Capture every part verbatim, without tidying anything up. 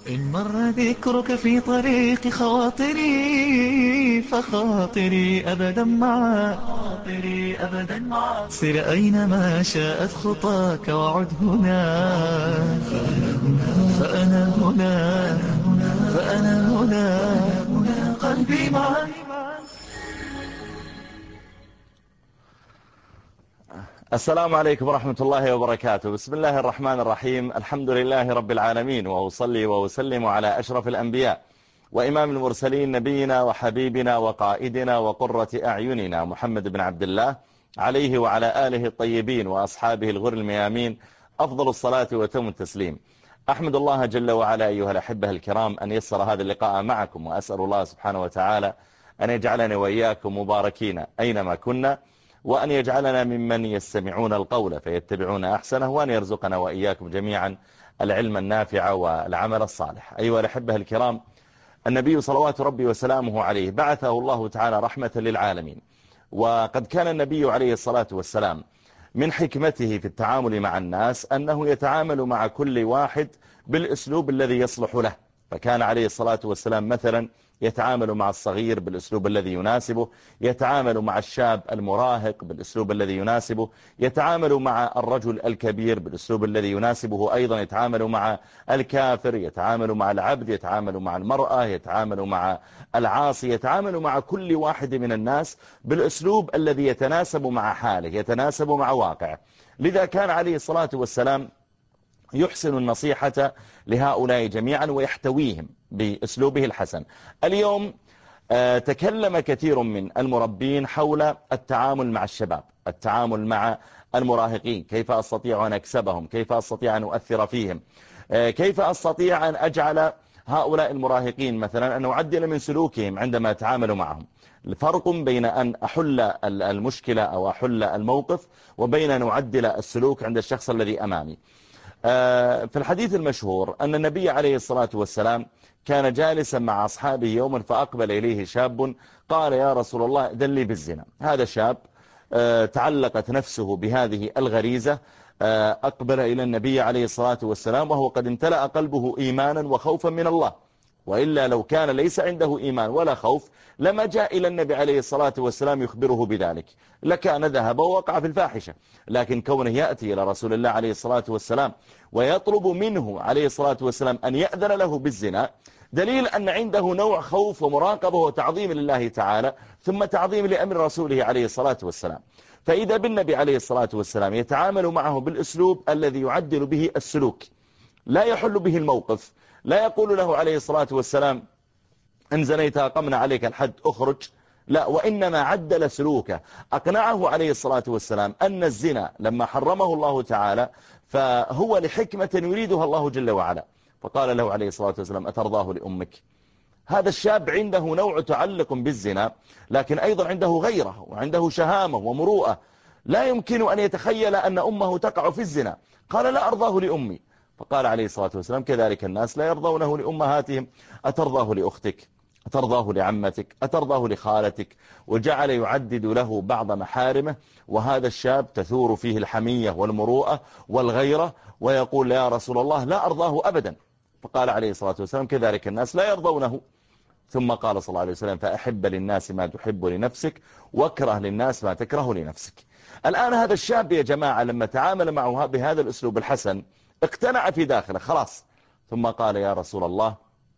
إن مر ذكرك في طريق خواطري فخاطري أبدا معك خاطري أبدا معك سر أينما شاءت خطاك وعد هنا فأنا هنا فأنا هنا قلبي معك. السلام عليكم ورحمة الله وبركاته. بسم الله الرحمن الرحيم. الحمد لله رب العالمين، وأصلي وأسلم على أشرف الأنبياء وإمام المرسلين، نبينا وحبيبنا وقائدنا وقرة أعيننا محمد بن عبد الله، عليه وعلى آله الطيبين وأصحابه الغر الميامين أفضل الصلاة وتم التسليم. أحمد الله جل وعلا أيها الأحبة الكرام أن يسر هذا اللقاء معكم، وأسأل الله سبحانه وتعالى أن يجعلنا وإياكم مباركين أينما كنا، وأن يجعلنا ممن يستمعون القول فيتبعون أحسنه، وأن يرزقنا وإياكم جميعا العلم النافع والعمل الصالح. أيها الأحبة الكرام، النبي صلوات ربي وسلامه عليه بعثه الله تعالى رحمة للعالمين، وقد كان النبي عليه الصلاة والسلام من حكمته في التعامل مع الناس أنه يتعامل مع كل واحد بالأسلوب الذي يصلح له. فكان عليه الصلاة والسلام مثلا يتعامل مع الصغير بالأسلوب الذي يناسبه، يتعامل مع الشاب المراهق بالأسلوب الذي يناسبه، يتعامل مع الرجل الكبير بالأسلوب الذي يناسبه، أيضا يتعامل مع الكافر، يتعامل مع العبد، يتعامل مع المرأة، يتعامل مع العاصي، يتعامل مع كل واحد من الناس بالأسلوب الذي يتناسب مع حاله، يتناسب مع واقعه. لذا كان عليه الصلاة والسلام يحسن النصيحة لهؤلاء جميعا ويحتويهم بأسلوبه الحسن. اليوم آه تكلم كثير من المربين حول التعامل مع الشباب، التعامل مع المراهقين، كيف أستطيع أن أكسبهم، كيف أستطيع أن أؤثر فيهم، آه كيف أستطيع أن أجعل هؤلاء المراهقين مثلا أن أعدل من سلوكهم عندما أتعامل معهم. الفرق بين أن أحل المشكلة أو أحل الموقف وبين أن أعدل السلوك عند الشخص الذي أمامي. في الحديث المشهور أن النبي عليه الصلاة والسلام كان جالسا مع أصحابه يوما، فأقبل إليه شاب قال: يا رسول الله دل لي بالزنا. هذا شاب تعلقت نفسه بهذه الغريزة، أقبل إلى النبي عليه الصلاة والسلام وهو قد امتلأ قلبه إيمانا وخوفا من الله، وإلا لو كان ليس عنده إيمان ولا خوف لما جاء إلى النبي عليه الصلاة والسلام يخبره بذلك، لكان ذهب ووقع في الفاحشة. لكن كونه يأتي إلى رسول الله عليه الصلاة والسلام ويطلب منه عليه الصلاة والسلام أن يأذن له بالزنا، دليل أن عنده نوع خوف ومراقبة وتعظيم لله تعالى، ثم تعظيم لأمر رسوله عليه الصلاة والسلام. فإذا بالنبي عليه الصلاة والسلام يتعامل معه بالأسلوب الذي يعدل به السلوك، لا يحل به الموقف، لا يقول له عليه الصلاة والسلام إن زنيت أقمنا عليك الحد أخرج، لا، وإنما عدل سلوكه، أقنعه عليه الصلاة والسلام أن الزنا لما حرمه الله تعالى فهو لحكمة يريدها الله جل وعلا، فقال له عليه الصلاة والسلام: أترضاه لأمك؟ هذا الشاب عنده نوع تعلق بالزنا، لكن أيضا عنده غيره وعنده شهامة ومروءة، لا يمكن أن يتخيل أن أمه تقع في الزنا. قال: لا أرضاه لأمي. فقال عليه الصلاة والسلام: كذلك الناس لا يرضونه لأمهاتهم، أترضاه لأختك؟ أترضاه لعمتك؟ أترضاه لخالتك؟ وجعل يعدد له بعض محارمه، وهذا الشاب تثور فيه الحمية والمروءة والغيرة، ويقول: يا رسول الله لا أرضاه أبدا. فقال عليه الصلاة والسلام: كذلك الناس لا يرضونه. ثم قال صلى الله عليه وسلم: فأحب للناس ما تحب لنفسك، واكره للناس ما تكره لنفسك. الآن هذا الشاب يا جماعة لما تعامل معه بهذا الأسلوب الحسن اقتنع في داخله خلاص، ثم قال: يا رسول الله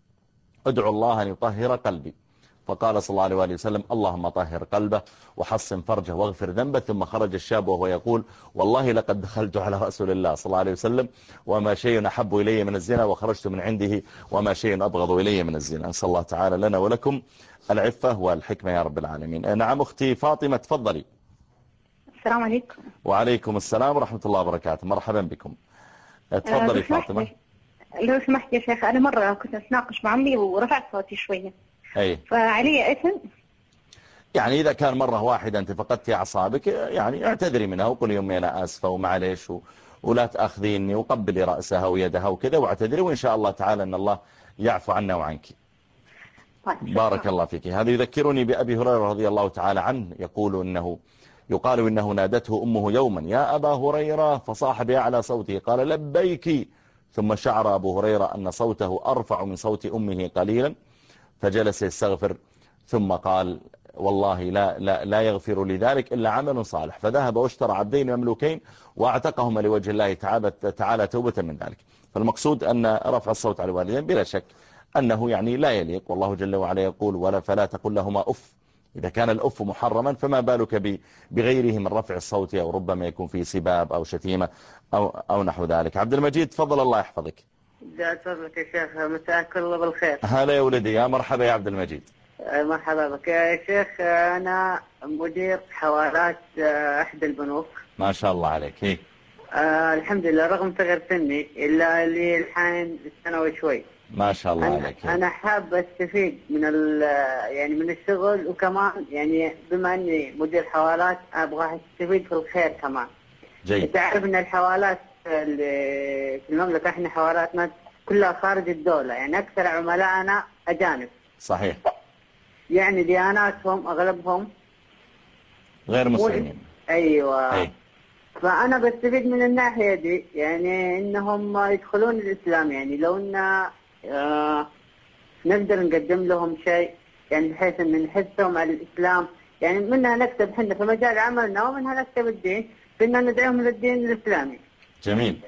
ادعو الله أن يطهر قلبي. فقال صلى الله عليه وآله وسلم: اللهم طهر قلبه وحصن فرجه واغفر ذنبه. ثم خرج الشاب وهو يقول: والله لقد دخلت على رسول الله صلى الله عليه وسلم وما شيء أحب إلي من الزنا، وخرجت من عنده وما شيء أبغض إلي من الزنا. نسأل الله تعالى لنا ولكم العفة والحكمة يا رب العالمين. نعم أختي فاطمة، تفضلي. السلام عليكم. وعليكم السلام ورحمة الله وبركاته، مرحبا بكم. تفضلي لو سمحت فاطمة. لو سمحت يا شيخ، أنا مرة كنت أتناقش مع عمي ورفعت صوتي شوية، أي فعلي إثم؟ يعني إذا كان مرة واحدة أنت فقدتي أعصابك يعني اعتذري منها وقولي يومي أنا آسفة ومعليش و... ولا تأخذيني، وقبلي رأسها ويدها وكذا واعتذري، وإن شاء الله تعالى أن الله يعفو عنا وعنك. طيب بارك الله فيك. هذا يذكرني بأبي هريرة رضي الله تعالى عنه، يقول إنه يقال إنه نادته أمه يوما: يا أبا هريرة، فصاح بأعلى صوته قال: لبيك. ثم شعر أبو هريرة أن صوته أرفع من صوت أمه قليلا فجلس يستغفر ثم قال والله لا, لا, لا يغفر لذلك إلا عمل صالح، فذهب واشترى عبدين مملوكين وأعتقهما لوجه الله تعالى, تعالى توبة من ذلك. فالمقصود أن رفع الصوت على الوالدين بلا شك أنه يعني لا يليق، والله جل وعلا يقول ولا فلا تقل لهما أف. إذا كان الأف محرما فما بالك بغيره من رفع الصوت، أو ربما يكون فيه سباب أو شتيمة أو, أو نحو ذلك. عبد المجيد تفضل الله يحفظك. جاءت فضلك يا شيخ، مساك الله بالخير. هلا يا ولدي، يا مرحبا يا عبد المجيد. مرحبا بك يا شيخ، أنا مدير حوالات أحد البنوك. ما شاء الله عليك. إيه؟ آه الحمد لله، رغم صغر سني إلا لي الحين سنة وشوي. ما شاء الله أنا عليك. إيه؟ أنا حاب أستفيد من يعني من الشغل، وكمان يعني بما أني مدير حوالات أبغى أستفيد في الخير كمان. جيد. تعرف أن الحوالات اللي في المملكة احنا حوالاتنا كلها خارج الدولة، يعني أكثر عملائنا أجانب. صحيح. يعني دياناتهم أغلبهم غير مسلمين. أيوة. أي. فأنا بستفيد من الناحية دي، يعني إنهم يدخلون الإسلام، يعني لو إن آه نقدر نقدم لهم شيء، يعني بحيث إن نحثهم على الإسلام، يعني منها نكتب حنا في مجال عملنا، ومنها نكتب الدين، فإننا ندعوهم للدين الإسلامي. جميل.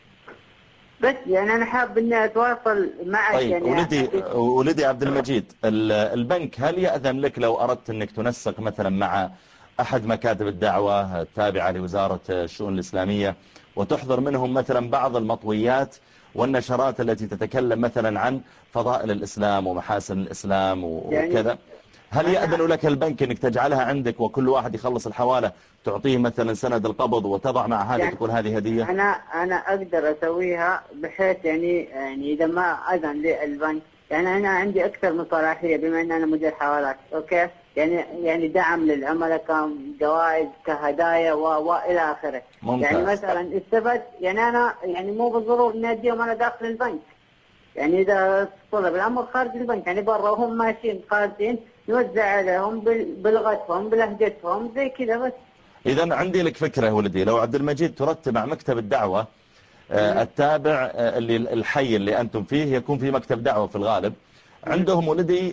بس يعني أنا حاب إني أتواصل معك. طيب يعني ولدي ولدي عبد المجيد، البنك هل يأذن لك لو أردت أنك تنسق مثلا مع أحد مكاتب الدعوة التابعة لوزارة الشؤون الإسلامية وتحضر منهم مثلا بعض المطويات والنشرات التي تتكلم مثلا عن فضائل الإسلام ومحاسن الإسلام وكذا، يعني هل يأذن لك البنك أنك تجعلها عندك وكل واحد يخلص الحوالة تعطيه مثلا سند القبض وتضع مع هذه يعني تقول هذه هدية؟ أنا أنا أقدر أسويها بحيث يعني يعني إذا ما أذن لي البنك، يعني أنا عندي أكثر من صلاحية بما أن أنا مدير حوالات. أوكي، يعني يعني دعم للعملاء كجوائز كهدايا وإلى آخره. ممتاز. يعني مثلا استفدت، يعني أنا يعني مو بالضرورة إني أديهم أنا داخل البنك، يعني إذا طلب الأمر خارج البنك، يعني برا وهم ماشيين خارجين نوزع عليهم بلغتهم بلهجتهم زي كذا بس. إذا عندي لك فكرة ولدي، لو عبد المجيد ترتب مع مكتب الدعوة التابع اللي الحي اللي أنتم فيه، يكون في مكتب دعوة في الغالب، عندهم ولدي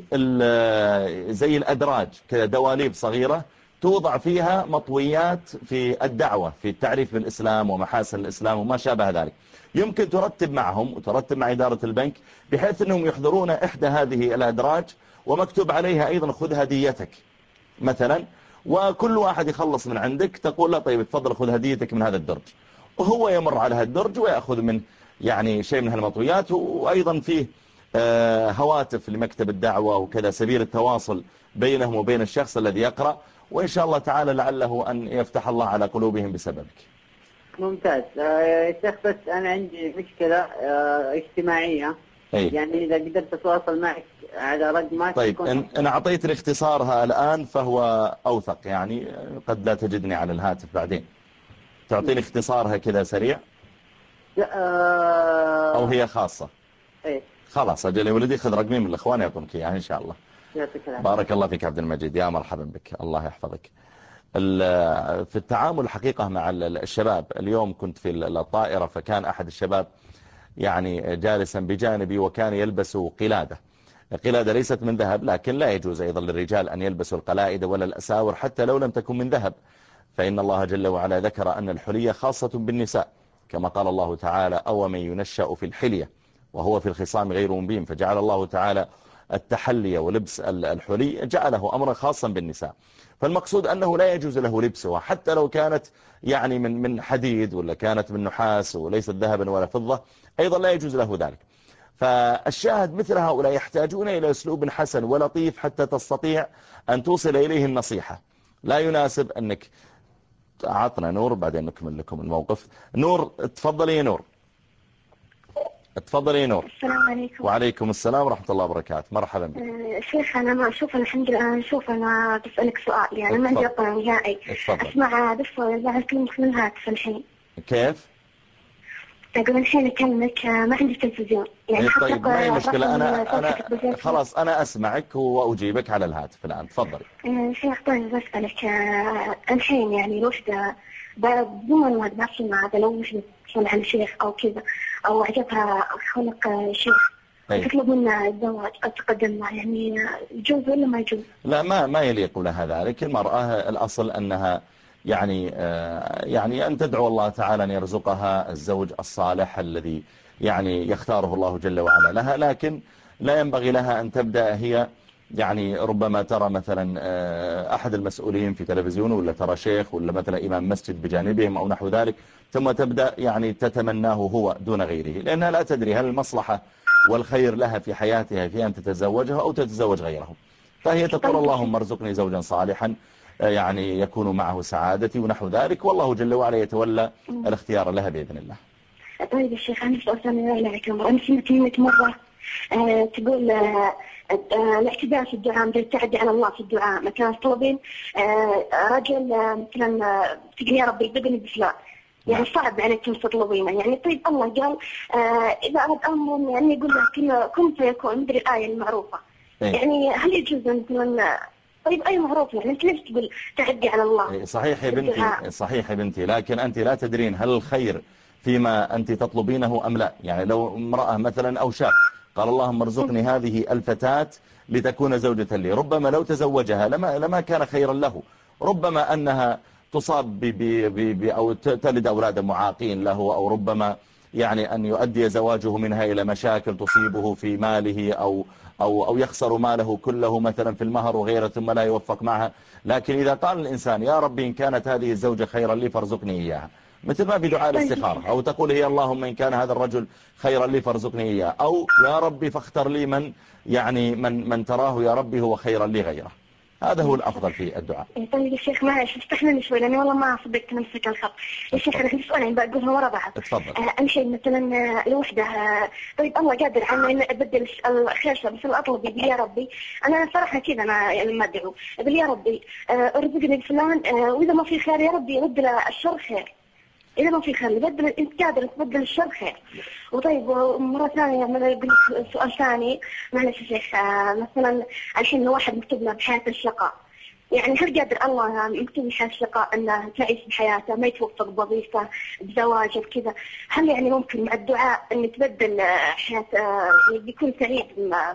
زي الأدراج كذا، دواليب صغيرة توضع فيها مطويات في الدعوة في التعريف بالإسلام ومحاسن الإسلام وما شابه ذلك. يمكن ترتب معهم وترتب مع إدارة البنك بحيث أنهم يحضرون إحدى هذه الأدراج ومكتوب عليها أيضا خذ هديتك مثلا، وكل واحد يخلص من عندك تقول له طيب تفضل خذ هديتك من هذا الدرج، وهو يمر على هذا الدرج ويأخذ من يعني شيء من هالمطويات. وأيضا فيه هواتف لمكتب الدعوة وكذا، سبيل التواصل بينهم وبين الشخص الذي يقرأ، وإن شاء الله تعالى لعله أن يفتح الله على قلوبهم بسببك. ممتاز يا شيخ، بس أنا عندي مشكلة اجتماعية. أي. يعني إذا قدرت أتواصل معك على رقمك. طيب إن, إن أعطيتني اختصارها الآن فهو أوثق، يعني قد لا تجدني على الهاتف بعدين. تعطيني اختصارها كذا سريع؟ أه أو هي خاصة؟ إيه. خلاص أجل يا ولدي، خذ رقمي من الأخوان يعطونك إياها إن شاء الله. بارك الله فيك عبد المجيد، يا مرحبا بك، الله يحفظك. في التعامل الحقيقة مع الشباب، اليوم كنت في الطائرة فكان أحد الشباب يعني جالسا بجانبي وكان يلبس قلادة. القلادة ليست من ذهب، لكن لا يجوز أيضا للرجال أن يلبسوا القلائد ولا الأساور حتى لو لم تكن من ذهب، فإن الله جل وعلا ذكر أن الحلية خاصة بالنساء، كما قال الله تعالى أو من ينشأ في الحلية وهو في الخصام غير مبين، فجعل الله تعالى التحلي ولبس الحلي جعله أمرا خاصا بالنساء. فالمقصود أنه لا يجوز له لبسها حتى لو كانت يعني من من حديد ولا كانت من نحاس وليست ذهبا ولا فضة، أيضا لا يجوز له ذلك. فالشاهد مثل هؤلاء يحتاجون إلى أسلوب حسن ولطيف حتى تستطيع أن توصل إليه النصيحة. لا يناسب أنك عطنا نور بعدين نكمل لكم الموقف. نور تفضلي يا نور. تفضلي يا نور. السلام عليكم. وعليكم السلام ورحمة الله وبركاته، مرحبا بك. أه شيخ أنا ما أشوف الحمد لله، أنا أشوف أنا بسألك سؤال، يعني ما عندي أطلع نهائي. أسمع بس بعد كلمك من الهاتف الحين. كيف؟ أقول الحين أكلمك ما عندي تلفزيون يعني. طيب ما هي مشكلة، أنا أنا خلاص أنا أسمعك وأجيبك على الهاتف الآن، تفضلي. شيخ طيب بسألك الحين يعني الوحدة بدون ما تبحث مع لو مش عن شيخ أو كذا، أو عجبها خلق شيء تطلب منها الزواج أو تقدم لها، يعني يجوز ولا ما يجوز؟ لا، ما ما يليق لها ذلك. المرأة الأصل أنها يعني يعني أن تدعو الله تعالى أن يرزقها الزوج الصالح الذي يعني يختاره الله جل وعلا لها، لكن لا ينبغي لها أن تبدأ هي يعني ربما ترى مثلا أحد المسؤولين في تلفزيون، ولا ترى شيخ، ولا مثلا إمام مسجد بجانبهم أو نحو ذلك، ثم تبدأ يعني تتمناه هو دون غيره، لأنها لا تدري هل المصلحة والخير لها في حياتها في أن تتزوجها أو تتزوج غيره. فهي تقول اللهم ارزقني زوجا صالحا يعني يكون معه سعادتي ونحو ذلك، والله جل وعلا يتولى الاختيار لها بإذن الله. طيب يا شيخ، أنا سؤال ثاني لك. أنا سمعت منك مرة أه تقول أه الاعتداء في الدعاء، مثل التعدي على الله في الدعاء، مثلا تطلبين أه رجل أه مثلا أه تقول يا ربي بدني بفلان، يعني صعب عليكم تطلبينه، يعني طيب الله قال أه إذا أراد أمر يعني يقول له كن فيكون، مدري الآية المعروفة. يعني هل يجوز مثلا؟ طيب أي معروف، يعني أنت ليش تقول تعدي على الله؟ صحيح يا بنتي، صحيح يا بنتي، لكن أنت لا تدرين هل الخير فيما أنت تطلبينه أم لا. يعني لو امرأة مثلا أو شاب قال اللهم ارزقني هذه الفتاة لتكون زوجة لي، ربما لو تزوجها لما, لما كان خيرا له، ربما أنها تصاب ب ب ب أو تلد أولادا معاقين له، أو ربما يعني أن يؤدي زواجه منها إلى مشاكل تصيبه في ماله، أو, أو, أو يخسر ماله كله مثلا في المهر وغيره ثم لا يوفق معها. لكن إذا قال الإنسان يا ربي إن كانت هذه الزوجة خيرا لي فارزقني إياها، مثل ما في دعاء الاستخارة، أو تقول هي اللهم إن كان هذا الرجل خيرا لي فارزقني إياه، أو يا ربي فاختر لي من يعني من من تراه يا ربي هو خيرا لي غيره. هذا هو الأفضل في الدعاء. طيب يا شيخ معلش استحملني شوي لأني والله ما صدقت نمسك الخط. يا شيخ أنا عندي سؤالين بقولهم ورا بعض. اتفضل. أهم شيء مثلا الوحدة، طيب الله قادر على إن أبدل الخير، بس أطلب يا ربي، أنا صراحة كذا أنا يعني ما أدعو أقول يا ربي ارزقني فلان، وإذا ما في خير يا ربي يبدل الشر خير، إذا ما في خير يبدل، أنت قادر تبدل الشر خير. وطيب مرة ثانية مثلا سؤال ثاني معلش يا شيخ، مثلا الحين واحد مكتوب له بحياة الشقاء، يعني هل قادر الله مكتوب بحياة الشقاء أنه تعيش بحياته ما يتوفق بوظيفة بزواجه بكذا، هل يعني ممكن مع الدعاء أن تبدل حياة يكون سعيد،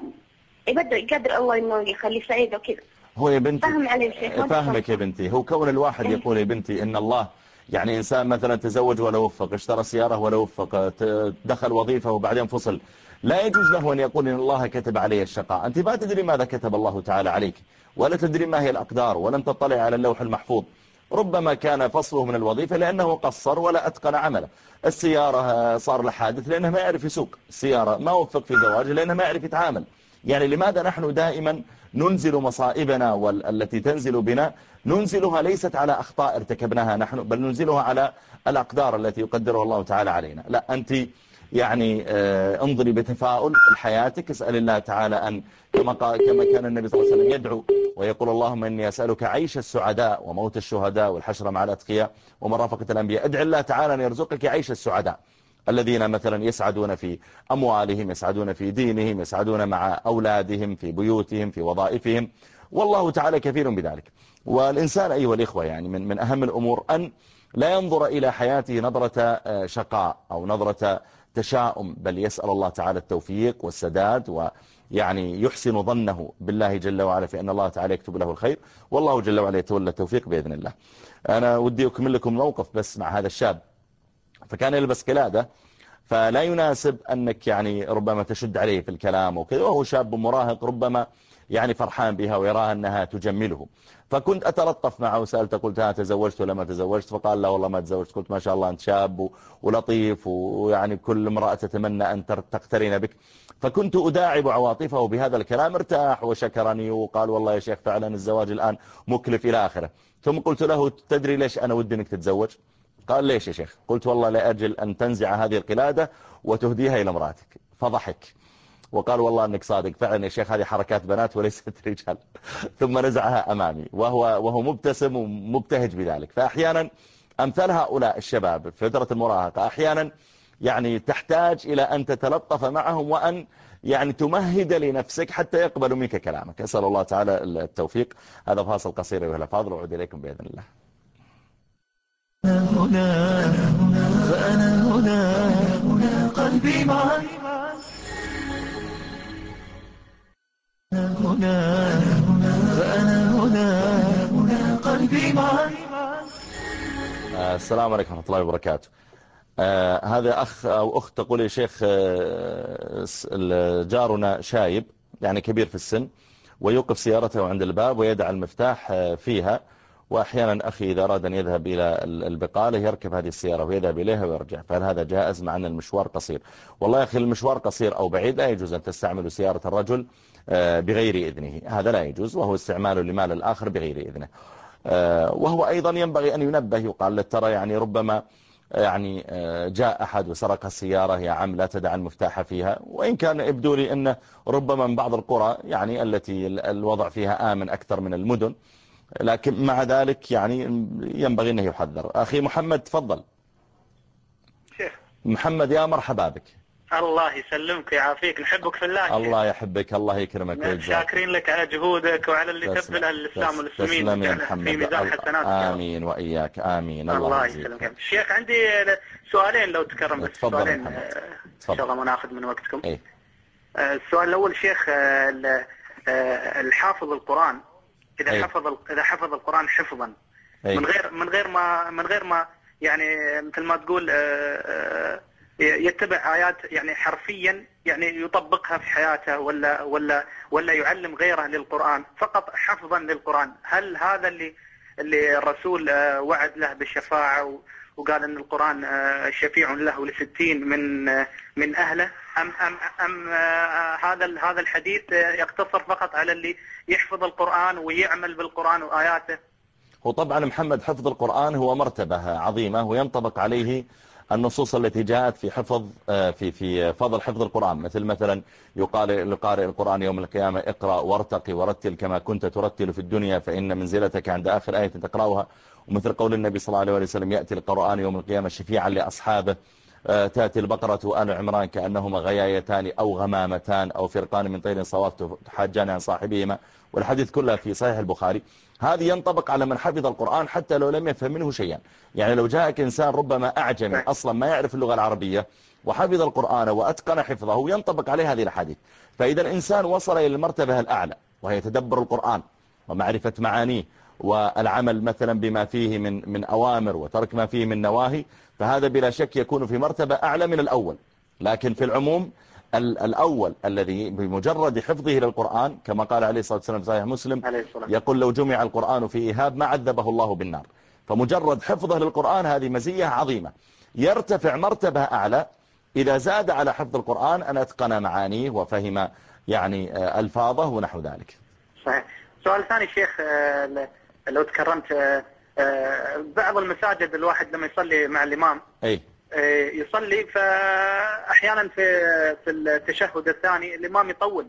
يبدل قادر الله إنه يخليه سعيد وكذا؟ هو يا بنتي فهم علي شيخ؟ فهمك يا بنتي. هو كون الواحد يقول يا بنتي إن الله يعني إنسان مثلا تزوج ولا وفق، اشترى سيارة ولا وفق، دخل وظيفة وبعدين فصل، لا يجوز له أن يقول إن الله كتب عليه الشقاء. أنت ما تدري ماذا كتب الله تعالى عليك، ولا تدري ما هي الأقدار، ولم تطلع على اللوح المحفوظ. ربما كان فصله من الوظيفة لأنه قصر ولا أتقن عمله، السيارة صار له حادث لأنه ما يعرف يسوق السيارة، ما وفق في زواجه لأنه ما يعرف يتعامل. يعني لماذا نحن دائما ننزل مصائبنا والتي تنزل بنا ننزلها ليست على أخطاء ارتكبناها نحن، بل ننزلها على الأقدار التي يقدرها الله تعالى علينا. لا، أنت يعني انظري بتفاؤل لحياتك، اسأل الله تعالى أن كما, كما كان النبي صلى الله عليه وسلم يدعو ويقول اللهم إني أسألك عيش السعداء وموت الشهداء والحشر مع الأتقياء ومرافقة الأنبياء. ادعي الله تعالى أن يرزقك عيش السعداء الذين مثلا يسعدون في أموالهم، يسعدون في دينهم، يسعدون مع أولادهم في بيوتهم في وظائفهم، والله تعالى كثير بذلك. والإنسان أيها الإخوة يعني من, من أهم الأمور أن لا ينظر إلى حياته نظرة شقاء أو نظرة تشاؤم، بل يسأل الله تعالى التوفيق والسداد، ويعني يحسن ظنه بالله جل وعلا في أن الله تعالى يكتب له الخير، والله جل وعلا يتولى التوفيق بإذن الله. أنا ودي أكمل لكم موقف بس مع هذا الشاب. فكان يلبس قلادة، فلا يناسب أنك يعني ربما تشد عليه في الكلام وكذا، وهو شاب مراهق ربما يعني فرحان بها ويراها أنها تجمله. فكنت أتلطف معه وسألت قلت ها تزوجت ولا ما تزوجت؟ فقال لا والله ما تزوجت. قلت ما شاء الله أنت شاب ولطيف ويعني كل امرأة تتمنى أن تقترن بك. فكنت أداعب عواطفه بهذا الكلام، ارتاح وشكرني وقال والله يا شيخ فعلا الزواج الآن مكلف إلى آخره. ثم قلت له تدري ليش أنا ودي أنك تتزوج؟ قال ليش يا شيخ؟ قلت والله لأجل أن تنزع هذه القلادة وتهديها إلى امرأتك. فضحك وقال والله أنك صادق فعلا يا شيخ، هذه حركات بنات وليست رجال. ثم نزعها أمامي وهو, وهو مبتسم ومبتهج بذلك. فأحيانا أمثال هؤلاء الشباب في فترة المراهقة أحيانا يعني تحتاج إلى أن تتلطف معهم وأن يعني تمهد لنفسك حتى يقبلوا منك كلامك. أسأل الله تعالى التوفيق. هذا فاصل قصير أيها الأفاضل وأعود إليكم بإذن الله. هنا فأنا هنا قد قلبي معك هنا فأنا هنا قلبي معك. السلام عليكم ورحمة الله وبركاته. آه هذا أخ أو أخت تقول يا شيخ، آه جارنا شايب يعني كبير في السن، ويوقف سيارته عند الباب ويدع المفتاح آه فيها، وأحيانا أخي إذا أراد أن يذهب إلى البقالة يركب هذه السيارة ويذهب إليها ويرجع، فهل هذا جائز مع أن المشوار قصير؟ والله يا أخي المشوار قصير أو بعيد لا يجوز أن تستعمل سيارة الرجل آه بغير إذنه، هذا لا يجوز، وهو استعمال لمال الآخر بغير إذنه. آه وهو أيضا ينبغي أن ينبه، يقال ترى يعني ربما يعني جاء أحد وسرق السيارة، يا عم لا تدع المفتاح فيها، وإن كان يبدو لي أنه ربما من بعض القرى يعني التي الوضع فيها آمن أكثر من المدن، لكن مع ذلك يعني ينبغي أنه يحذر. أخي محمد تفضل. شيخ محمد يا مرحبا بك. الله يسلمك ويعافيك، نحبك في الله. الله يحبك، الله يكرمك ويجزاك. شاكرين لك على جهودك وعلى اللي تبذل الإسلام والمسلمين، تسلم يا محمد، في ميزان حسناتك. آمين وإياك، آمين. الله, الله يسلمك. شيخ عندي سؤالين لو تكرم، بس تفضل سؤالين إن شاء الله ما ناخذ من وقتكم. ايه؟ السؤال الأول شيخ، الحافظ القرآن إذا ايه؟ حفظ إذا حفظ القرآن حفظا ايه؟ من غير من غير ما من غير ما يعني مثل ما تقول يتبع آيات يعني حرفيا، يعني يطبقها في حياته، ولا ولا ولا يعلم غيره للقرآن، فقط حفظا للقرآن، هل هذا اللي اللي الرسول وعد له بالشفاعة وقال ان القرآن شفيع له لستين من من اهله، ام ام ام هذا هذا الحديث يقتصر فقط على اللي يحفظ القرآن ويعمل بالقرآن وآياته؟ وطبعا محمد حفظ القرآن هو مرتبة عظيمة، وينطبق عليه النصوص التي جاءت في حفظ في في فضل حفظ القرآن، مثل مثلا يقال لقارئ القرآن يوم القيامة اقرأ وارتقي ورتل كما كنت ترتل في الدنيا فإن منزلتك عند آخر آية تقرأها، ومثل قول النبي صلى الله عليه وسلم يأتي القرآن يوم القيامة شفيعا لأصحابه، تأتي البقرة آل عمران كأنهما غيايتان أو غمامتان أو فرقان من طير صواف تحاجان عن صاحبهما، والحديث كله في صحيح البخاري. هذه ينطبق على من حفظ القرآن حتى لو لم يفهم منه شيئا، يعني لو جاءك إنسان ربما أعجمي أصلا ما يعرف اللغة العربية وحفظ القرآن وأتقن حفظه ينطبق عليه هذه الحديث. فإذا الإنسان وصل إلى المرتبة الأعلى وهي تدبر القرآن ومعرفة معانيه والعمل مثلا بما فيه من من أوامر وترك ما فيه من نواهي، فهذا بلا شك يكون في مرتبة أعلى من الأول. لكن في العموم الأول الذي بمجرد حفظه للقرآن كما قال عليه الصلاة والسلام في صحيح مسلم يقول لو جمع القرآن في إيهاب ما عذبه الله بالنار، فمجرد حفظه للقرآن هذه مزية عظيمة. يرتفع مرتبة أعلى إذا زاد على حفظ القرآن أن أتقن معانيه وفهم يعني ألفاظه ونحو ذلك. صحيح. سؤال ثاني شيخ، لو تكرمت، بعض المساجد الواحد لما يصلي مع الإمام أي يصلي، فأحيانا في في التشهد الثاني الإمام يطول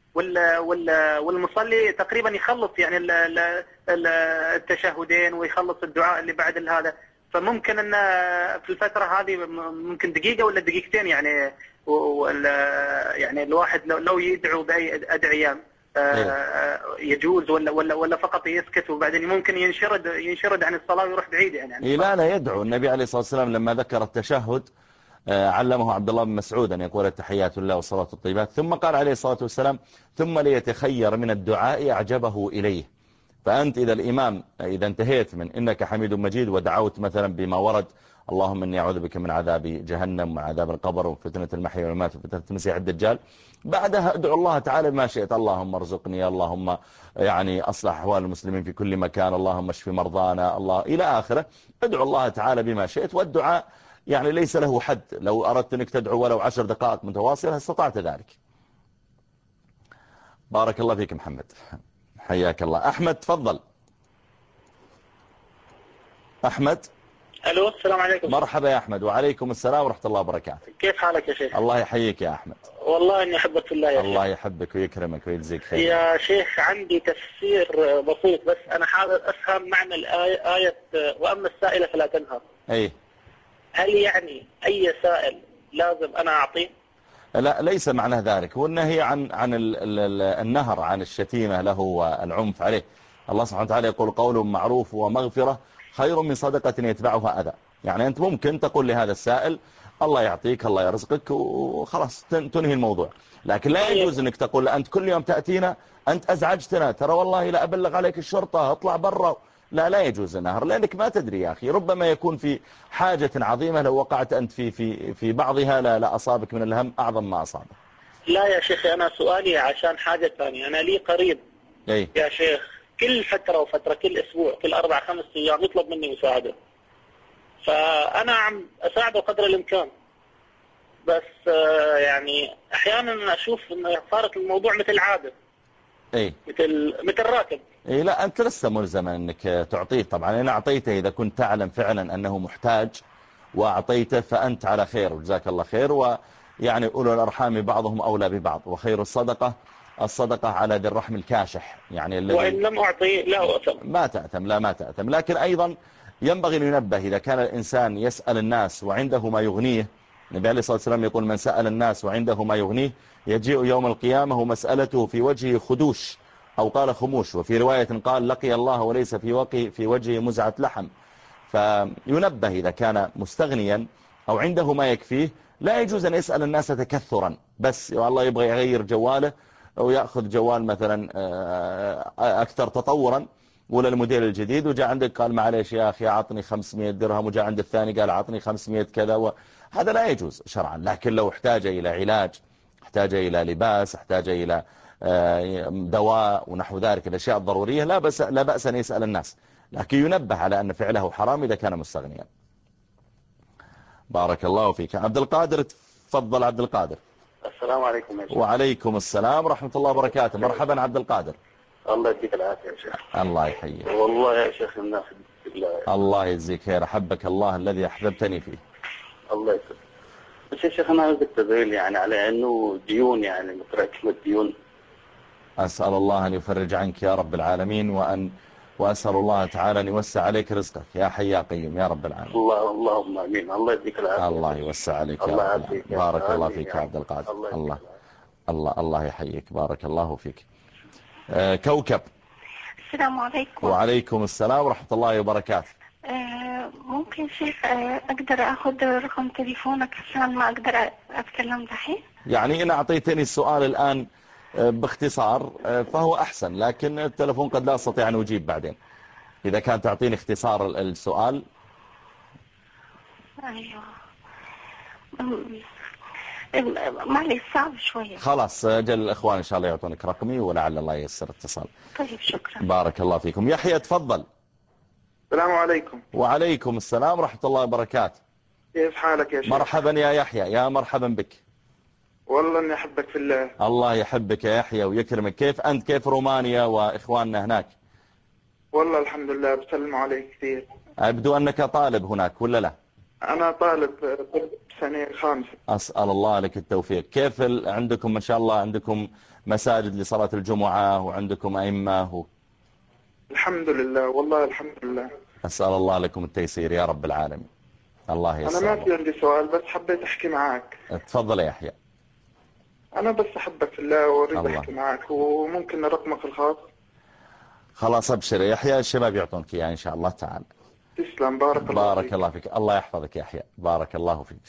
والمصلي تقريبا يخلص يعني التشهدين ويخلص الدعاء اللي بعد هذا، فممكن ان في الفترة هذه ممكن دقيقة ولا دقيقتين يعني يعني الواحد لو يدعو بأي أدعية يجوز ولا ولا ولا فقط يسكت وبعدين ممكن ينشرد ينشرد عن الصلاة ويروح بعيد يعني, يعني لا لا يدعو. النبي عليه الصلاة والسلام لما ذكر التشهد علمه عبد الله بن مسعود أن يقول التحيات لله والصلاة الطيبات، ثم قال عليه الصلاة والسلام ثم ليتخير من الدعاء أعجبه إليه. فأنت إذا الإمام إذا انتهيت من إنك حميد مجيد ودعوت مثلا بما ورد اللهم إني أعوذ بك من عذاب جهنم وعذاب القبر وفتنة المحيا والممات وفتنة المسيح الدجال، بعدها ادعو الله تعالى بما شئت، اللهم ارزقني، اللهم يعني أصلح أحوال المسلمين في كل مكان، اللهم اشف مرضانا، الله إلى آخره. ادعو الله تعالى بما شئت، والدعاء يعني ليس له حد، لو أردت أنك تدعو ولو عشر دقائق متواصلة استطعت ذلك. بارك الله فيك محمد، حياك الله. أحمد تفضل. أحمد. ألو السلام عليكم. مرحبا يا أحمد. وعليكم السلام ورحمة الله وبركاته. كيف حالك يا شيخ؟ الله يحييك يا أحمد. والله إني أحبك في الله يا الله شيخ. يحبك ويكرمك ويجزيك خير. يا شيخ عندي تفسير بسيط، بس أنا حابب أفهم معنى الآية، آية وأما السائلة فلا تنهر. أي. هل يعني أي سائل لازم أنا أعطيه؟ لا ليس معنى ذلك، هو النهي عن عن النهر، عن الشتيمة له والعنف عليه. الله سبحانه وتعالى يقول قول معروف ومغفرة خير من صدقة يتبعها أذى. يعني أنت ممكن تقول لهذا السائل الله يعطيك الله يرزقك وخلاص تنهي الموضوع. لكن لا يجوز أنك تقول أنت كل يوم تأتينا أنت أزعجتنا، ترى والله لا أبلغ عليك الشرطة، اطلع برا. لا لا يجوز النهر، لأنك ما تدري يا أخي، ربما يكون في حاجة عظيمة لو وقعت أنت في في في بعضها لا لا أصابك من الهم أعظم ما أصابك. لا يا شيخ، أنا سؤالي عشان حاجة ثانية. أنا لي قريب أي. يا شيخ كل فترة وفترة، كل أسبوع، كل أربع خمس أيام يطلب مني مساعدة، فأنا عم أساعده قدر الإمكان، بس يعني أحيانا أشوف إنه صارت الموضوع مثل عادة. أي. مثل مثل راكب. إيه لا أنت لسه ملزم أنك تعطيه. طبعا أنا أعطيته إذا كنت تعلم فعلا أنه محتاج وأعطيته فأنت على خير وجزاك الله خير. ويعني أولو الأرحام بعضهم أولى ببعض، وخير الصدقة الصدقة على ذي الرحم الكاشح، يعني الذي وإن لم أعطي لا أثم. ما تأثم، لا ما تأثم. لكن أيضا ينبغي أن ينبه إذا كان الإنسان يسأل الناس وعنده ما يغنيه. النبي عليه الصلاة والسلام يقول من سأل الناس وعنده ما يغنيه يجيء يوم القيامة ومسألته في وجهه خدوش أو قال خموش، وفي رواية قال لقي الله وليس في وجهه في وجهه مزعة لحم. فينبه إذا كان مستغنيا أو عنده ما يكفيه لا يجوز أن يسأل الناس تكثرا، بس والله يبغى يغير جواله أو يأخذ جوال مثلا أكثر تطورا ولا الموديل الجديد، وجاء عندك قال معليش يا أخي أعطني خمسمائة درهم، وجاء عند الثاني قال أعطني خمسمائة كذا و... هذا لا يجوز شرعا. لكن لو احتاج إلى علاج، احتاج إلى لباس، احتاج إلى دواء ونحو ذلك الأشياء الضرورية لا بأس, لا بأس أن يسأل الناس، لكن ينبه على أن فعله حرام إذا كان مستغنيا. بارك الله فيك. عبد القادر تفضل. عبد القادر. السلام عليكم يا شيخ. وعليكم السلام ورحمة الله وبركاته. مرحبا عبد القادر. الله يديك العافية يا شيخ. الله يحييك. والله يا شيخ الناس بالله. الله يجزيك خير، أحبك الله الذي أحببتني فيه. الله يسلمك. بس يا شيخ أنا عايزك تدلني يعني على أنه ديون، يعني متراكمة ديون. أسأل الله أن يفرج عنك يا رب العالمين، وأن وأسأل الله تعالى أن يوسع عليك رزقك يا حي يا قيوم يا رب العالمين. الله اللهم امين. الله يديك العافيه. الله يوسع عليك يا الله رب يعافيك. بارك الله فيك يا عبد القادر. الله الله الله الله يحييك. بارك الله فيك. آه كوكب. السلام عليكم. وعليكم السلام ورحمة الله وبركاته. آه ممكن شيخ آه أقدر أخذ رقم تليفونك عشان ما أقدر أتكلم دحين؟ يعني إن أعطيتني السؤال الآن باختصار فهو أحسن، لكن التلفون قد لا أستطيع أن أجيب بعدين. إذا كان تعطيني اختصار السؤال. أيوه معلش صعب شوية. خلاص أجل الإخوان إن شاء الله يعطونك رقمي ولعل الله ييسر اتصال. طيب شكرا. بارك الله فيكم. يحيى تفضل. السلام عليكم. وعليكم السلام ورحمة الله وبركاته. كيف حالك يا شيخ؟ مرحبا يا يحيى. يا مرحبا بك. والله اني احبك في الله. الله يحبك يا يحيى ويكرمك. كيف أنت؟ كيف رومانيا وإخواننا هناك؟ والله الحمد لله بسلموا عليك كثير. أبدو أنك طالب هناك ولا لا؟ أنا طالب طب سنة خامسة. أسأل الله لك التوفيق. كيف عندكم ما شاء الله عندكم مساجد لصلاة الجمعة وعندكم أئمة و... الحمد لله والله الحمد لله. أسأل الله لكم التيسير يا رب العالمين. الله يسر. أنا ما في عندي سؤال بس حبيت أحكي معك. تفضل يا يحيى. أنا بس أحبك في الله وأريد أحكي معك، وممكن رقمك الخاص؟ خلاص أبشر يا يحيى، الشباب يعطونك إياه إن شاء الله تعالى. تسلم. بارك الله بارك فيك. الله فيك. الله يحفظك يا يحيى. بارك الله فيك.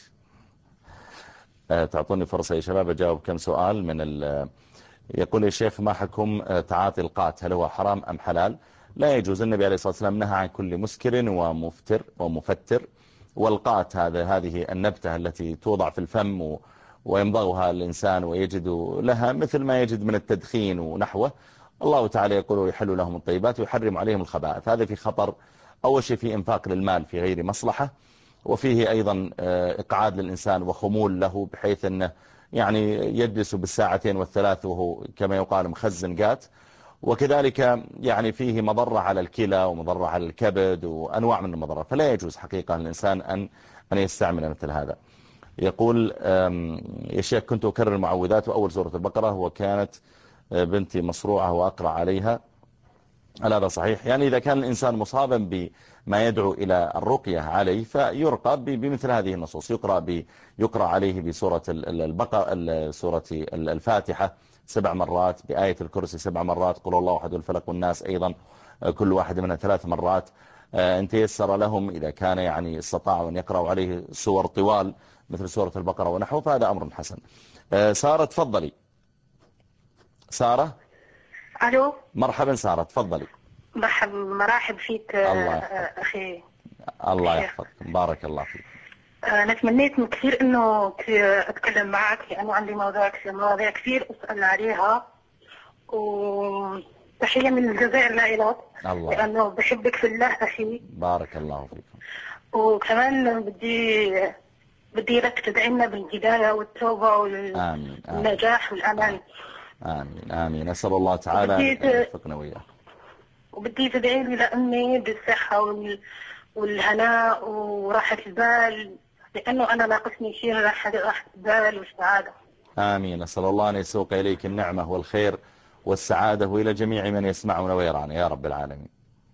أه تعطوني فرصة يا شباب أجاوب كم سؤال من ال يقول يا شيخ ما حكم تعاطي القات، هل هو حرام أم حلال؟ لا يجوز. النبي عليه الصلاة والسلام نهى عن كل مسكر ومفتر ومفتر. والقات هذا هذه النبتة التي توضع في الفم و ويمضغها الإنسان ويجد لها مثل ما يجد من التدخين ونحوه. الله تعالى يقول يحل لهم الطيبات ويحرم عليهم الخبائث. هذا في خطر. أول شيء في إنفاق للمال في غير مصلحة، وفيه أيضا إقعاد للإنسان وخمول له بحيث أنه يعني يجلس بالساعتين والثلاث وهو كما يقال مخزن قات. وكذلك يعني فيه مضرة على الكلى ومضرة على الكبد وأنواع من المضرة، فلا يجوز حقيقة للإنسان أن أن يستعمل مثل هذا. يقول يا شيخ كنت أكرر المعوذات وأول سورة البقرة وكانت بنتي مصروعة وأقرأ عليها، هل هذا صحيح؟ يعني إذا كان الإنسان مصابا بما يدعو إلى الرقية عليه فيرقى بمثل هذه النصوص. يقرأ, يقرأ عليه بسورة البقرة، سورة الفاتحة سبع مرات، بآية الكرسي سبع مرات، قل الله أحد والفلق والناس أيضا كل واحد منها ثلاث مرات. إن تيسر لهم إذا كان يعني استطاعوا أن يقرأوا عليه سور طوال مثل سورة البقرة ونحوه، فهذا أمر حسن. سارة تفضلي. سارة. ألو. مرحبا سارة تفضلي. مرحبا مرحب فيك الله أخي. الله يحفظك بارك الله فيك. أنا تمنيت من كثير إنه أتكلم معك لأنه عندي مواضيع مواضيع كثير أسأل عليها، وتحية من الجزائر لإلك لأنه بحبك في الله أخي. بارك الله فيكم. وكمان بدي بدي لك تدعي لنا بالهداية والتوبة والنجاح والأمان. آمين آمين. أسأل الله تعالى أن يوفقنا وإياه. وبدي تدعي لي لأمي بالصحة والهناء وراحة البال، لأنه أنا ناقصني شيء، راحة البال والسعادة. آمين. أسأل الله أن يسوق إليك النعمة والخير والسعادة وإلى جميع من يسمعون ويرانا يا رب العالمين.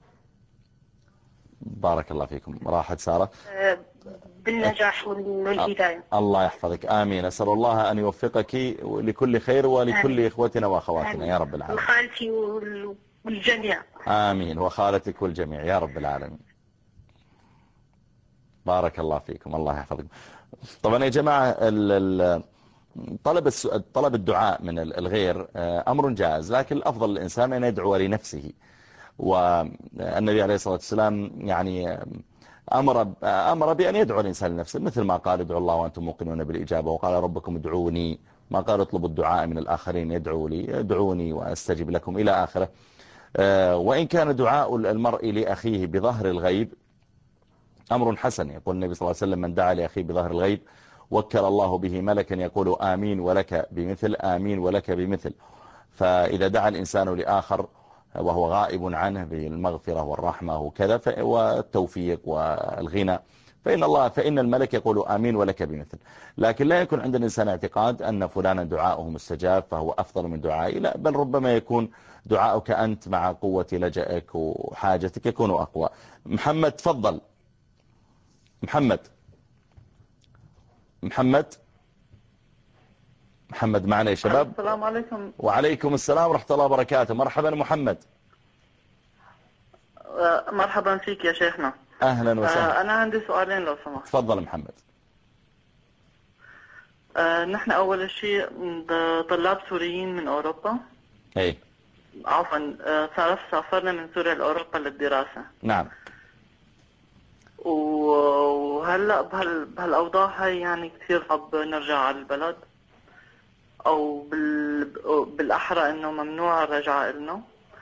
بارك الله فيكم. راحة سارة بالنجاح والهداية. الله يحفظك. آمين. أسأل الله أن يوفقك لكل خير ولكل آمين. إخوتنا وأخواتنا آمين. يا رب العالمين. وخالتي والجميع. آمين. وخالتك والجميع يا رب العالمين. بارك الله فيكم. الله يحفظكم. طبعا يا جماعة طلب طلب الدعاء من الغير أمر جائز، لكن الأفضل الإنسان أن يدعو لنفسه. والنبي عليه الصلاة والسلام يعني أمر أمر بأن يدعو الإنسان لنفسه، مثل ما قال ادعوا الله وأنتم موقنون بالإجابة، وقال ربكم ادعوني، ما قال اطلبوا الدعاء من الآخرين يدعوا لي، ادعوني وأستجب لكم إلى آخره. وإن كان دعاء المرء لأخيه بظهر الغيب أمر حسن، يقول النبي صلى الله عليه وسلم من دعا لأخيه بظهر الغيب وكل الله به ملكا يقول آمين ولك بمثل آمين ولك بمثل. فإذا دعا الإنسان لآخر وهو غائب عنه بالمغفرة والرحمة وكذا والتوفيق والغنى، فإن الله فإن الملك يقول آمين ولك بمثل. لكن لا يكون عند الإنسان اعتقاد أن فلانا دعاؤه مستجاب فهو أفضل من دعائي، لا، بل ربما يكون دعاؤك أنت مع قوة لجأك وحاجتك يكون أقوى. محمد تفضل. محمد محمد محمد معنا يا شباب. السلام عليكم. وعليكم السلام ورحمة الله وبركاته. مرحبا محمد. مرحبا فيك يا شيخنا. أهلا وسهلا. أنا عندي سؤالين لو سمحت. تفضل محمد. نحن أول شيء طلاب سوريين من أوروبا. اي عفوا سافرنا من سوريا لأوروبا للدراسة. نعم. وهلأ بهال بهالأوضاع هاي يعني كثير صعب نرجع على البلد، أو بال... بالأحرى إنه ممنوع الرجعة إلنا،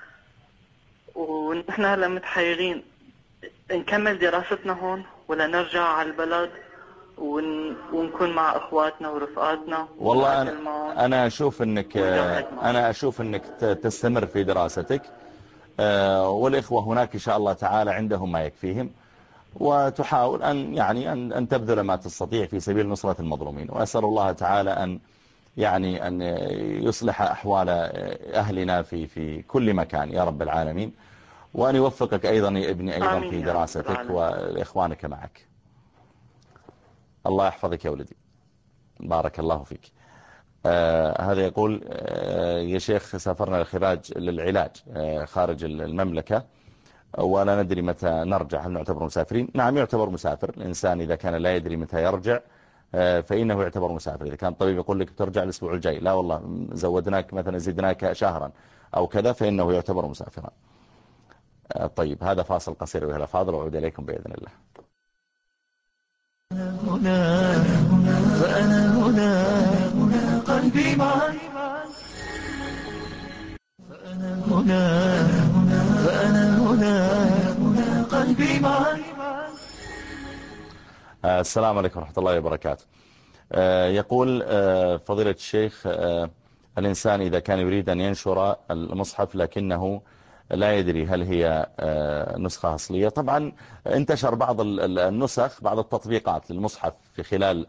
ونحن هلا متحيرين نكمل دراستنا هون ولا نرجع على البلد ون... ونكون مع إخواتنا ورفقاتنا. والله أنا, أنا أشوف إنك أنا أشوف إنك تستمر في دراستك، والإخوة هناك إن شاء الله تعالى عندهم ما يكفيهم، وتحاول أن يعني أن أن تبذل ما تستطيع في سبيل نصرة المظلومين. وأسأل الله تعالى أن يعني أن يصلح أحوال أهلنا في في كل مكان يا رب العالمين، وأن يوفقك أيضا يا ابني أيضا في دراستك وإخوانك معك. الله يحفظك يا ولدي. بارك الله فيك. آه هذا يقول آه يا شيخ سافرنا للخراج للعلاج آه خارج المملكة ولا ندري متى نرجع، هل نعتبر مسافرين؟ نعم يعتبر مسافر. الإنسان إذا كان لا يدري متى يرجع فإنه يعتبر مسافر. إذا كان الطبيب يقول لك ترجع الأسبوع الجاي، لا والله زودناك مثلا زدناك شهرا أو كذا، فإنه يعتبر مسافرا. طيب هذا فاصل قصير وهلا فاضل، وعود إليكم بإذن الله. هنا فأنا هنا هنا قلبي معك، فأنا هنا فأنا هنا هنا قلبي معك. السلام عليكم ورحمة الله وبركاته. يقول فضيلة الشيخ الإنسان إذا كان يريد أن ينشر المصحف لكنه لا يدري هل هي نسخة أصلية، طبعا انتشر بعض النسخ بعض التطبيقات للمصحف في خلال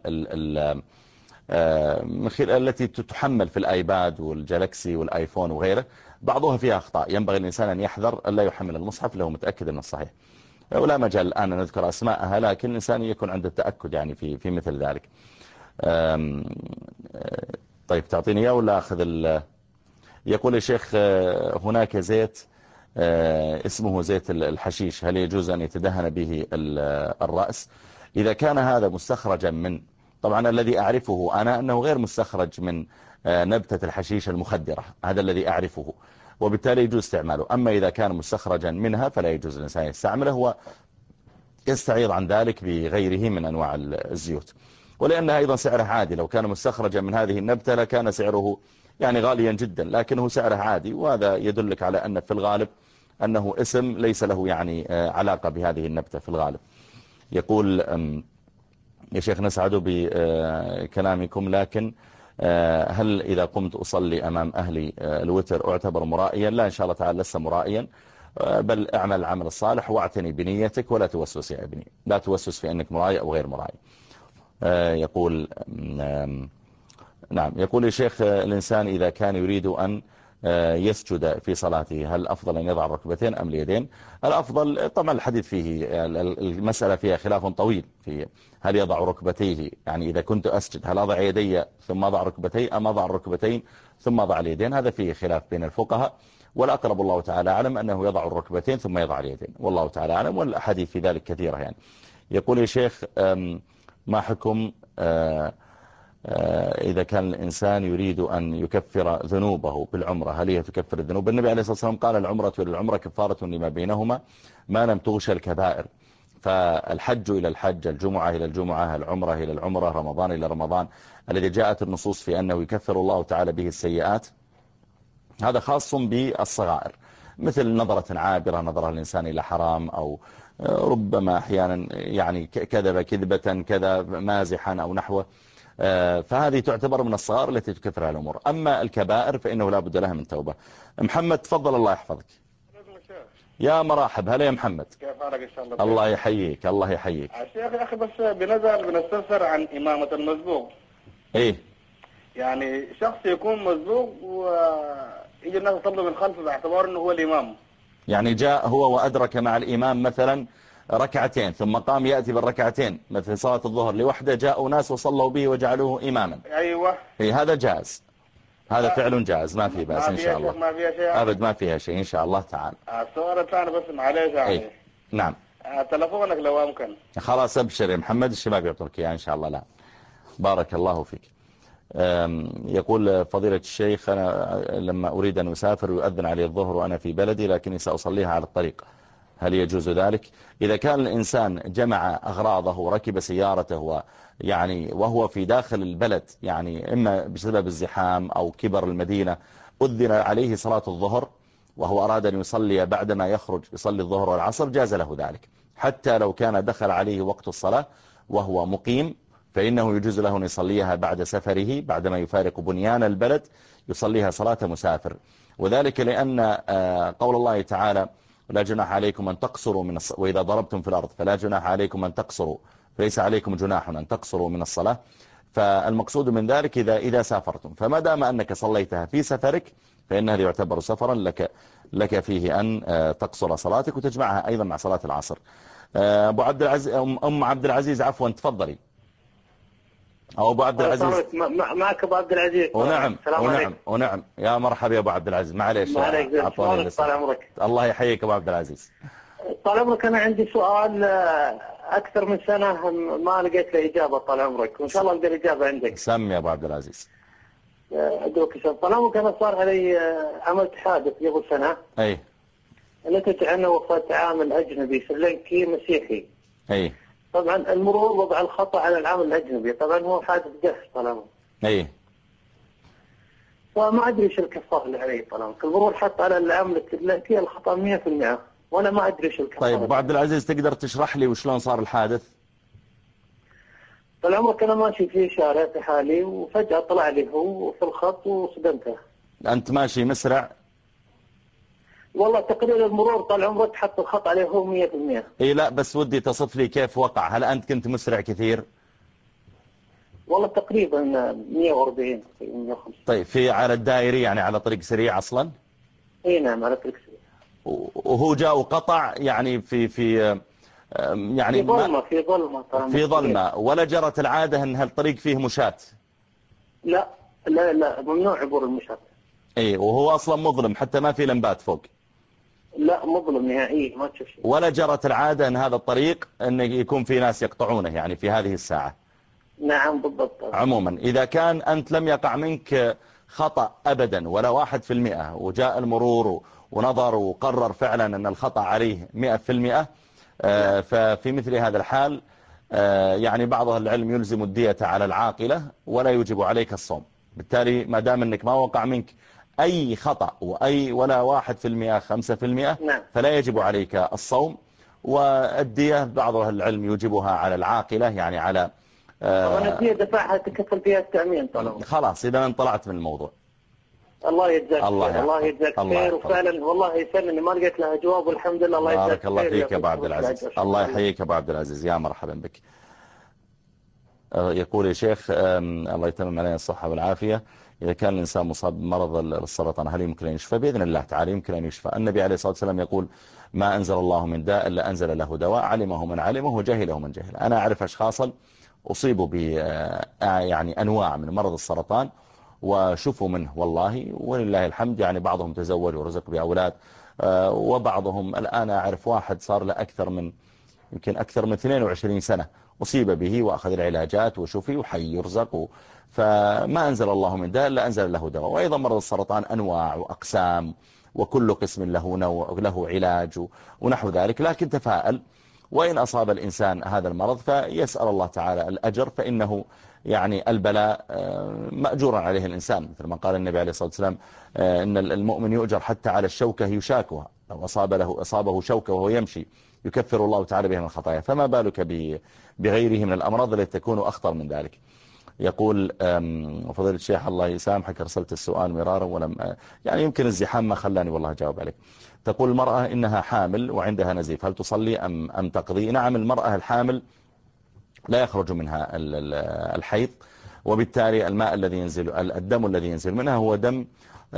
التي تتحمل في الآيباد والجالكسي والآيفون وغيره، بعضها فيها أخطاء، ينبغي الإنسان أن يحذر أن لا يحمل المصحف له متأكد أنه صحيح، ولا مجال الآن أن نذكر أسماءها، لكن الإنسان يكون عنده التأكد يعني في في مثل ذلك. طيب تعطيني إياه ولا أخذ ال... يقول يا شيخ هناك زيت اسمه زيت الحشيش، هل يجوز أن يتدهن به الرأس؟ إذا كان هذا مستخرجا من طبعا الذي أعرفه أنا أنه غير مستخرج من نبتة الحشيش المخدرة، هذا الذي أعرفه، وبالتالي يجوز استعماله. أما إذا كان مستخرجا منها فلا يجوز الإنسان يستعمله، هو يستعيض عن ذلك بغيره من أنواع الزيوت. ولأنها أيضا سعره عادي، لو كان مستخرجا من هذه النبتة لكان سعره يعني غاليا جدا، لكنه سعره عادي، وهذا يدلك على أن في الغالب أنه اسم ليس له يعني علاقة بهذه النبتة في الغالب. يقول يا شيخ نسعد بكلامكم، لكن هل إذا قمت أصلي أمام أهلي الوتر أعتبر مرائيا؟ لا إن شاء الله تعالى لست مرائيا، بل اعمل العمل الصالح واعتني بنيتك ولا توسوس يا ابني، لا توسوس في أنك مرائي أو غير مرائي. يقول نعم يقول يا شيخ الإنسان إذا كان يريد أن يسجد في صلاته هل أفضل أن يضع الركبتين أم اليدين؟ الأفضل طبعا الحديث فيه المسألة فيها خلاف طويل في هل يضع ركبتيه، يعني إذا كنت أسجد هل أضع يدي ثم أضع ركبتي أم أضع الركبتين ثم أضع اليدين؟ هذا فيه خلاف بين الفقهاء، والأقرب الله تعالى أعلم أنه يضع الركبتين ثم يضع اليدين، والله تعالى أعلم، والأحاديث في ذلك كثيرة. يعني يقول يا شيخ ما حكم إذا كان الإنسان يريد أن يكفر ذنوبه بالعمرة، هل هي تكفر الذنوب؟ النبي عليه الصلاة والسلام قال العمرة للعمرة كفارة لما بينهما ما لم تغش الكبائر، فالحج إلى الحج، الجمعة إلى الجمعة، العمرة إلى العمرة، رمضان إلى رمضان، الذي جاءت النصوص في أنه يكفر الله تعالى به السيئات، هذا خاص بالصغائر، مثل نظرة عابرة، نظرة الإنسان إلى حرام، أو ربما أحيانا يعني كذب كذبة كذا مازحا أو نحوه، فهذه تعتبر من الصغائر التي تكفرها الأمور. أما الكبائر فإنه لا بد لها من توبة. محمد تفضل الله يحفظك. يا مرحب، هلا يا محمد. كيف حالك إن شاء الله؟ الله يحييك الله يحييك. الشيخ يا أخي بس بنزل بنستفسر عن إمامة المسبوق. إيه يعني شخص يكون مسبوق ويجي الناس يصلوا من خلفه باعتبار أنه هو الإمام، يعني جاء هو وأدرك مع الإمام مثلا ركعتين ثم قام يأتي بالركعتين مثل صلاة الظهر لوحده، جاءوا ناس وصلوا به وجعلوه إماما. أيوة إيه هذا جاز، هذا فعل جاز، ما في بأس إن شاء الله. ما فيها شيء أبد ما فيها شيء إن شاء الله تعالى. السؤال الثاني بس معليش يعني أي. نعم تلفونك لو أمكن. خلاص أبشر يا محمد، الشباب يعطوك إياه إن شاء الله. لا بارك الله فيك. يقول فضيلة الشيخ أنا لما أريد أن أسافر ويؤذن علي الظهر وأنا في بلدي لكني سأصليها على الطريق، هل يجوز ذلك؟ إذا كان الإنسان جمع أغراضه وركب سيارته يعني وهو في داخل البلد، يعني إما بسبب الزحام أو كبر المدينة، أذن عليه صلاة الظهر وهو أراد أن يصلي بعدما يخرج يصلي الظهر والعصر، جاز له ذلك، حتى لو كان دخل عليه وقت الصلاة وهو مقيم فإنه يجوز له أن يصليها بعد سفره، بعدما يفارق بنيان البلد يصليها صلاة مسافر. وذلك لأن قول الله تعالى لا جناح عليكم أن تقصروا من الصلاة وإذا ضربتم في الأرض فلا جناح عليكم أن تقصروا، فليس عليكم جناح أن تقصروا من الصلاة. فالمقصود من ذلك إذا إذا سافرتم، فما دام أنك صليتها في سفرك فإن هذا يعتبر سفرا لك لك فيه أن تقصر صلاتك وتجمعها أيضا مع صلاة العصر. أبو عبد العزيز أم عبد العزيز عفوا تفضلي. أو أبو عبد العزيز معك أبو عبد العزيز. ونعم ونعم ونعم يا مرحبا يا أبو عبد العزيز. معليش طال عمرك. الله يحييك أبو عبد العزيز. طال عمرك أنا عندي سؤال أكثر من سنة ما لقيت له إجابة طال عمرك، وإن شاء الله ألقى الإجابة عندك. سمي يا أبو عبد العزيز. أدعوك شاء طال عمرك. أنا صار علي عملت حادث قبل سنة. أي. نتج عنه وفاة عامل أجنبي سريلانكي مسيحي. أي. طبعا المرور وضع الخطأ على العامل الأجنبي، طبعا هو حادث قهر طال عمرك. أي. وما أدري إيش الكفارة اللي عليه طال عمرك. المرور حط على العامل السريلانكي الخطأ مئة في المئة وأنا ما أدري إيش الكفارة. طيب أبو عبد العزيز تقدر تشرح لي وشلون صار الحادث؟ طال عمرك أنا ماشي في شارع في حالي وفجأة طلع لي هو في الخط وصدمته. أنت ماشي مسرع؟ والله تقرير المرور طال عمرك حط الخط عليه هو مئة في المئة. إيه لا بس ودي تصف لي كيف وقع، هل أنت كنت مسرع كثير؟ والله تقريبا مئة وأربعين مئة وخمسين. طيب في على الدائري يعني على طريق سريع أصلا؟ إيه نعم على طريق سريع. وهو جاء وقطع يعني في في يعني في ظلمة في ظلمة في ظلمة ولا جرت العادة أن هالطريق فيه مشاة؟ لا لا لا ممنوع عبور المشاة. إيه وهو أصلا مظلم حتى ما في لمبات فوق؟ لا مظلم نهائيا ما تشوف شيء. ولا جرت العادة أن هذا الطريق أن يكون في ناس يقطعونه يعني في هذه الساعة؟ نعم بالضبط. عموما إذا كان أنت لم يقع منك خطأ أبدا ولا واحد في المئة، وجاء المرور ونظر وقرر فعلا أن الخطأ عليه مئة في المئة، ففي مثل هذا الحال يعني بعض العلم يلزم الدية على العاقلة ولا يجب عليك الصوم. بالتالي ما دام أنك ما وقع منك أي خطأ وأي ولا واحد في المئة خمسة في المئة فلا يجب عليك الصوم. والدية بعض العلم يجبها على العاقلة، يعني على طبعا الدية دفعها تكفل فيها التأمين. طبعا خلاص إذا انطلعت من الموضوع. الله يجزاك الله خير. الله يجزاك خير. وفعلا والله يسلمني ما لقيت لها جواب والحمد لله. الله يجزاك خير. بارك الله فيك يا أبو عبد العزيز. الله يحييك يا أبو عبد العزيز، يا مرحبا بك. يقول يا شيخ الله يتمم علينا الصحة والعافية، إذا كان الإنسان مصاب بمرض السرطان هل يمكن أن يشفى؟ بإذن الله تعالى يمكن أن يشفى. النبي عليه الصلاة والسلام يقول ما أنزل الله من داء إلا أنزل له دواء علمه من علمه وجهله من جهله. أنا أعرف أشخاصا أصيبوا ب يعني أنواع من مرض السرطان وشفوا منه والله ولله الحمد. يعني بعضهم تزوج ورزق بأولاد، وبعضهم الآن أعرف واحد صار له أكثر من يمكن أكثر من اثنين وعشرين سنة أصيب به وأخذ العلاجات وشفي وحي يرزق. فما أنزل الله من داء إلا أنزل له دواء. وأيضا مرض السرطان أنواع وأقسام وكل قسم له نوع له علاج ونحو ذلك. لكن تفاءل، وإن أصاب الإنسان هذا المرض فيسأل الله تعالى الأجر، فإنه يعني البلاء مأجور عليه الإنسان، مثل ما قال النبي عليه الصلاة والسلام إن المؤمن يؤجر حتى على الشوكة يشاكها، لو أصاب له أصابه شوكة وهو يمشي يكفر الله تعالى بها من الخطايا، فما بالك بغيره من الأمراض التي تكون أخطر من ذلك. يقول فضيلة الشيخ الله يسامحك أرسلت السؤال مرارا ولم يعني يمكن الزحام ما خلاني والله أجاوب عليك. تقول المرأة إنها حامل وعندها نزيف هل تصلي أم, أم تقضي؟ نعم، المرأة الحامل لا يخرج منها الحيض، وبالتالي الماء الذي ينزل الدم الذي ينزل منها هو دم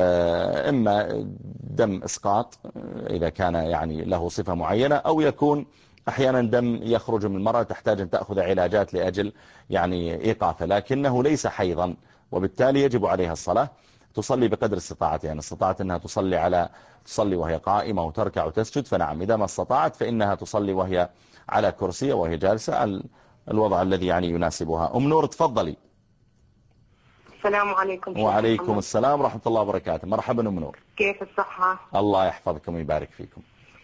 إما دم إسقاط إذا كان يعني له صفة معينة، أو يكون أحيانا دم يخرج من المرأة تحتاج أن تأخذ علاجات لأجل يعني إيقافه، لكنه ليس حيضا، وبالتالي يجب عليها الصلاة. تصلي بقدر استطاعتها، يعني استطاعت أنها تصلي على تصلي وهي قائمة وتركع وتسجد فنعم، إذا ما استطاعت فإنها تصلي وهي على كرسي وهي جالسة، الوضع الذي يعني يناسبها. أم نور تفضلي. السلام عليكم. وعليكم السلام ورحمة الله وبركاته. مرحبا أم نور. كيف الصحة؟ الله يحفظكم ويبارك فيكم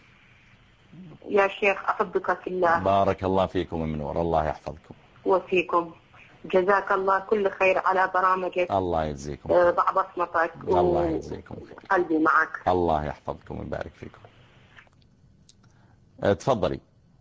يا شيخ، أحبك في الله. بارك الله فيكم أم نور، الله يحفظكم وفيكم. جزاك الله كل خير على برامجك. الله يجزيكم. ضع بصمتك. الله يجزيكم. قلبي معك. الله يحفظكم ويبارك فيكم. تفضلي.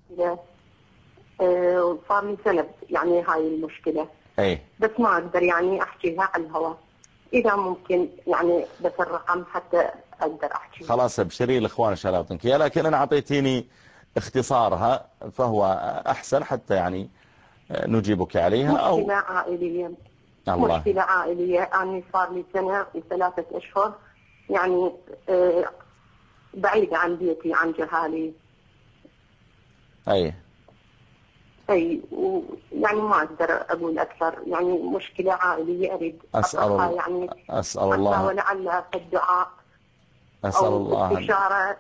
صار لي سنة يعني هاي المشكلة. ايه بس ما أقدر يعني أحكيها على الهواء، إذا ممكن يعني بس الرقم حتى أقدر أحكي. خلاص ابشري الإخوان إن شاء الله يعطينك إياه، لكن أنا أعطيتيني اختصارها فهو أحسن حتى يعني نجيبك عليها. أو مشكلة عائلية. الله. مشكلة عائلية. أنا صار لي سنة وثلاثة أشهر يعني بعيدة عن بيتي عن جهالي. أي أي يعني ما أقدر أقول أكثر، يعني مشكلة عائلية أريد أسأل الله يعني أسأل الله ولعل في الدعاء أسأل أو الله استشارة.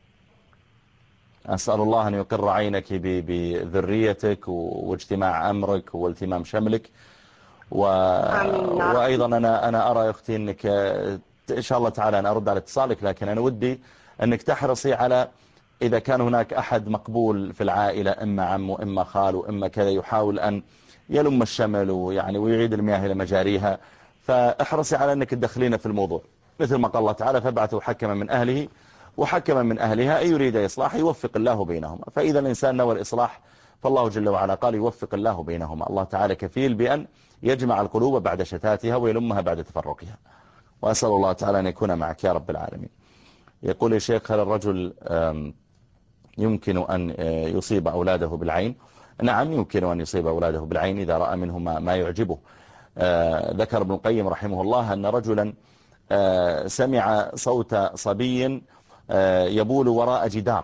أسأل الله أن يقر عينك بذريتك واجتماع أمرك والتمام شملك و... وأيضا أنا أنا أرى يا أختي أنك إن شاء الله تعالى أنا أرد على اتصالك، لكن أنا ودي أنك تحرصي على إذا كان هناك أحد مقبول في العائلة، إما عم وإما خال وإما كذا، يحاول أن يلم الشمل ويعني ويعيد المياه إلى مجاريها، فاحرصي على أنك تدخلين في الموضوع، مثل ما قال الله تعالى فابعثوا حكما من أهله وحكما من أهلها أن يريد إصلاح يوفق الله بينهما. فإذا الإنسان نوى الإصلاح فالله جل وعلا قال يوفق الله بينهما. الله تعالى كفيل بأن يجمع القلوب بعد شتاتها ويلمها بعد تفرقها، وأسأل الله تعالى أن يكون معك يا رب العالمين. يقول يا شيخ هل الرجل يمكن أن يصيب أولاده بالعين؟ نعم يمكن أن يصيب أولاده بالعين إذا رأى منهما ما يعجبه. ذكر ابن القيم رحمه الله أن رجلا سمع صوت صبي يبول وراء جدار،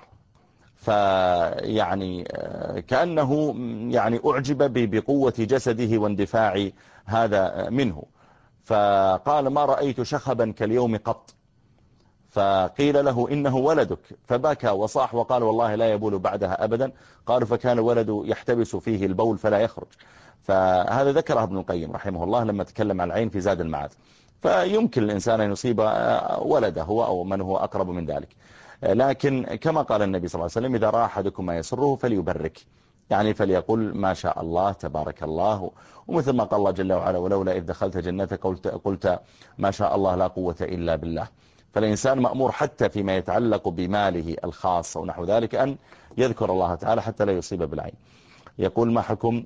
فيعني كأنه يعني أعجب بقوة جسده واندفاع هذا منه، فقال ما رأيت شخبا كاليوم قط، فقيل له إنه ولدك، فبكى وصاح وقال والله لا يبول بعدها أبدا. قالوا فكان الولد يحتبس فيه البول فلا يخرج. فهذا ذكره ابن القيم رحمه الله لما تكلم عن العين في زاد المعاد. فيمكن الإنسان أن يصيب ولده هو أو من هو أقرب من ذلك، لكن كما قال النبي صلى الله عليه وسلم إذا رأى أحدكم ما يسره فليبرك، يعني فليقول ما شاء الله تبارك الله. ومثل ما قال الله جل وعلا ولولا إذ دخلت جنتك قلت, قلت ما شاء الله لا قوة إلا بالله. فالإنسان مأمور حتى فيما يتعلق بماله الخاص ونحو ذلك أن يذكر الله تعالى حتى لا يصيب بالعين. يقول ما حكم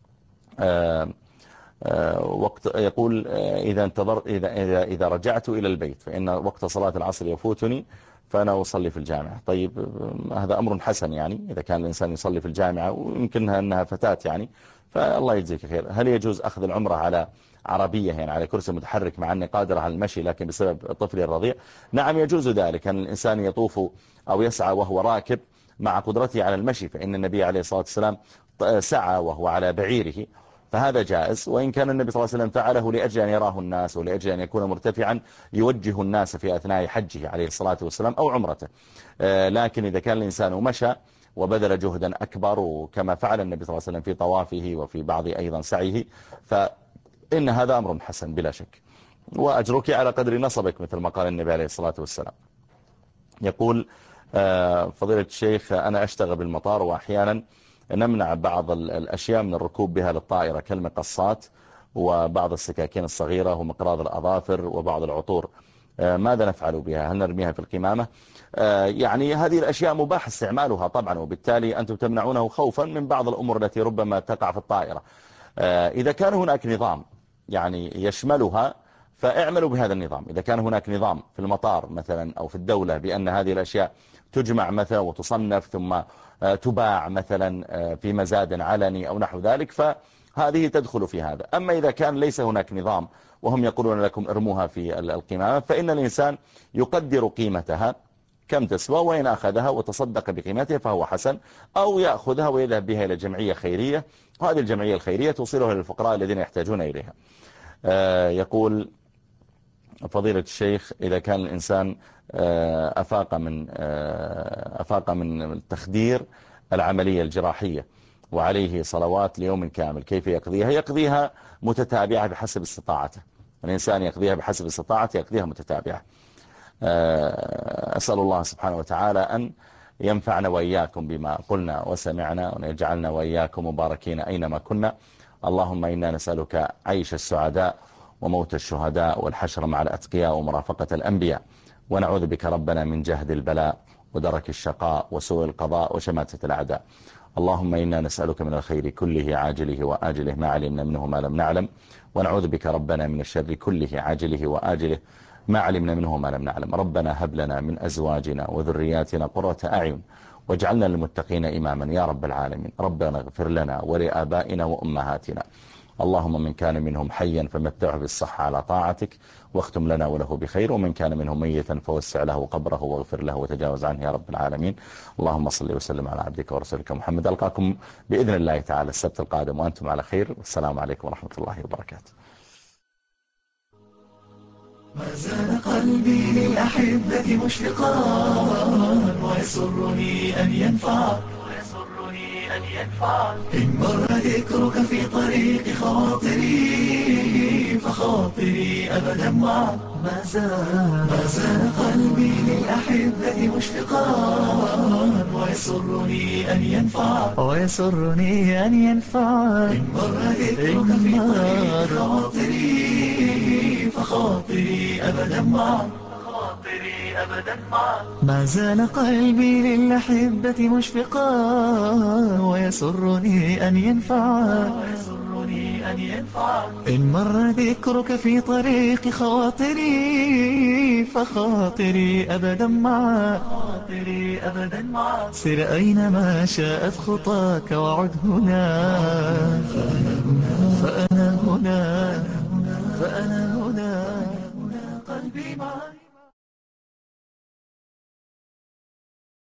آآ آآ وقت يقول إذا انتظر إذا, إذا, إذا رجعت إلى البيت فإن وقت صلاة العصر يفوتني فأنا أصلي في الجامعة. طيب هذا أمر حسن، يعني إذا كان الإنسان يصلي في الجامعة ويمكنها أنها فتاة يعني فالله يجزيك خير. هل يجوز أخذ العمرة على عربية يعني على كرسي متحرك مع أني قادر على المشي لكن بسبب طفلي الرضيع؟ نعم يجوز ذلك، أن الإنسان يطوف أو يسعى وهو راكب مع قدرته على المشي، فإن النبي عليه الصلاة والسلام سعى وهو على بعيره، فهذا جائز. وإن كان النبي صلى الله عليه وسلم فعله لأجل أن يراه الناس ولأجل أن يكون مرتفعا يوجه الناس في أثناء حجه عليه الصلاة والسلام أو عمرته. لكن إذا كان الإنسان مشى وبذل جهدا أكبر وكما فعل النبي صلى الله عليه وسلم في طوافه وفي بعض أيضا سعيه فإن هذا أمر حسن بلا شك، وأجرك على قدر نصبك مثل ما قال النبي عليه الصلاة والسلام. يقول فضيلة الشيخ أنا أشتغل بالمطار وأحيانا نمنع بعض الأشياء من الركوب بها للطائرة كالمقصات وبعض السكاكين الصغيرة ومقراض الأظافر وبعض العطور، ماذا نفعل بها؟ هل نرميها في القمامة؟ يعني هذه الأشياء مباح استعمالها طبعا، وبالتالي أنتم تمنعونه خوفا من بعض الأمور التي ربما تقع في الطائرة. إذا كان هناك نظام يعني يشملها فاعملوا بهذا النظام. إذا كان هناك نظام في المطار مثلا أو في الدولة بأن هذه الأشياء تجمع مثلا وتصنف ثم تباع مثلا في مزاد علني أو نحو ذلك فهذه تدخل في هذا. أما إذا كان ليس هناك نظام وهم يقولون لكم ارموها في القمامة فإن الإنسان يقدر قيمتها كم تسوى، وإن أخذها وتصدق بقيمتها فهو حسن، أو يأخذها ويذهب بها إلى جمعية خيرية، وهذه الجمعية الخيرية توصلها للفقراء الذين يحتاجون إليها. يقول فضيلة الشيخ إذا كان الإنسان أفاق من أفاق من تخدير العملية الجراحية وعليه صلوات ليوم كامل كيف يقضيها؟ يقضيها متتابعة بحسب استطاعته. الإنسان يقضيها بحسب استطاعته، يقضيها متتابعة. أسأل الله سبحانه وتعالى أن ينفعنا وإياكم بما قلنا وسمعنا، وأن يجعلنا وإياكم مباركين أينما كنا. اللهم إنا نسألك عيش السعداء وموت الشهداء والحشر مع الأتقياء ومرافقة الأنبياء، ونعوذ بك ربنا من جهد البلاء ودرك الشقاء وسوء القضاء وشماتة الأعداء. اللهم إنا نسألك من الخير كله عاجله وآجله ما علمنا منه ما لم نعلم، ونعوذ بك ربنا من الشر كله عاجله وآجله ما علمنا منه ما لم نعلم. ربنا هب لنا من أزواجنا وذرياتنا قرة أعين واجعلنا للمتقين إماما يا رب العالمين. ربنا اغفر لنا ولآبائنا وأمهاتنا. اللهم من كان منهم حيا فمتعه بالصحة على طاعتك واختم لنا وله بخير، ومن كان منهم ميتا فوسع له قبره واغفر له وتجاوز عنه يا رب العالمين. اللهم صل وسلم على عبدك ورسولك محمد. ألقاكم بإذن الله تعالى السبت القادم وأنتم على خير، والسلام عليكم ورحمة الله وبركاته. ما زال قلبي للأحبة مشفقا ويسرني أن ينفع أن ينفع إن مر ذكرك في طريق خواطري فخاطري أبدا معك. ما زال ما زال قلبي للأحبة مشفقا ويسرني أن ينفع ويسرني أن ينفع إن مر ذكرك في طريق خواطري فخاطري أبدا معك. ما زال قلبي للأحبة مشفقا ويسرني أن ينفع إن مر ذكرك في طريق خواطري فخاطري أبدا معك. سر أينما شاءت خطاك وعد هنا فأنا هنا فأنا هنا قلبي معك.